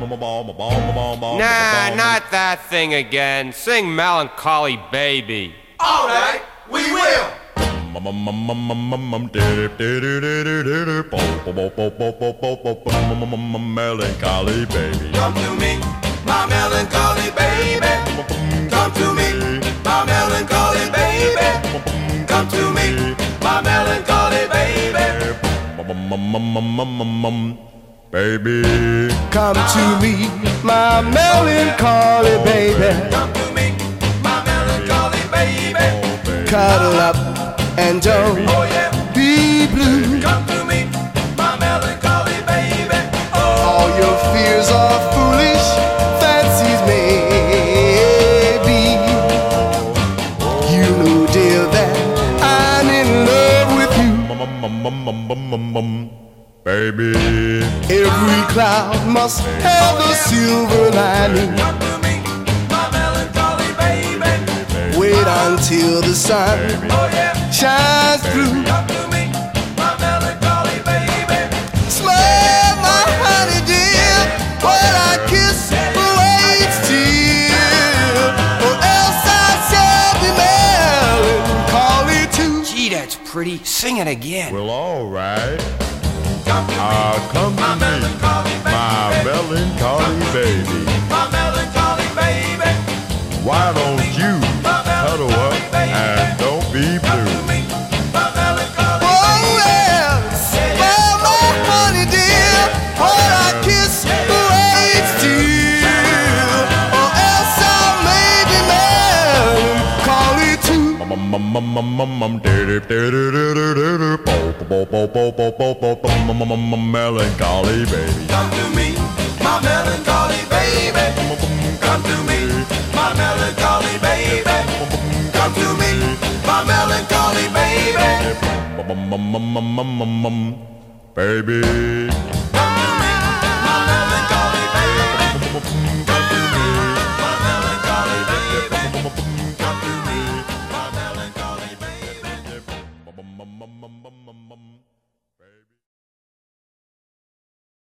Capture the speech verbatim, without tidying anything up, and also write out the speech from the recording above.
Nah, not that thing again. Sing Melancholy Baby. All right, we will. Melancholy baby. Come to me, my melancholy baby. Come to me, my melancholy baby. Come to me, my melancholy baby. Baby. Come to me, my melancholy baby. Come to me, my melancholy baby. Cuddle up and don't Oh yeah, be blue. come to me, my melancholy baby. Oh, All your fears are foolish fancies, maybe. You know, dear, that I'm in love with you. Baby. Every cloud must have a silver lining. come to me, my melancholy baby. Wait until the sun Oh yeah, shines through. come to me, my melancholy baby. Smile, my honey dear, when I kiss waits till, or else I shall be melancholy too. Gee, that's pretty. Sing it again. Well, all right. Come to me, Ah, come to my me, melancholy baby. my melancholy baby. My melancholy baby. Why don't you cuddle up and don't be blue? My melancholy Oh yes, smile, my honey dear, when I kiss waits till, or else I may be melancholy too. Melancholy baby. Come to me, my melancholy baby. Come to me, my melancholy baby. Come to me, my melancholy baby. Baby.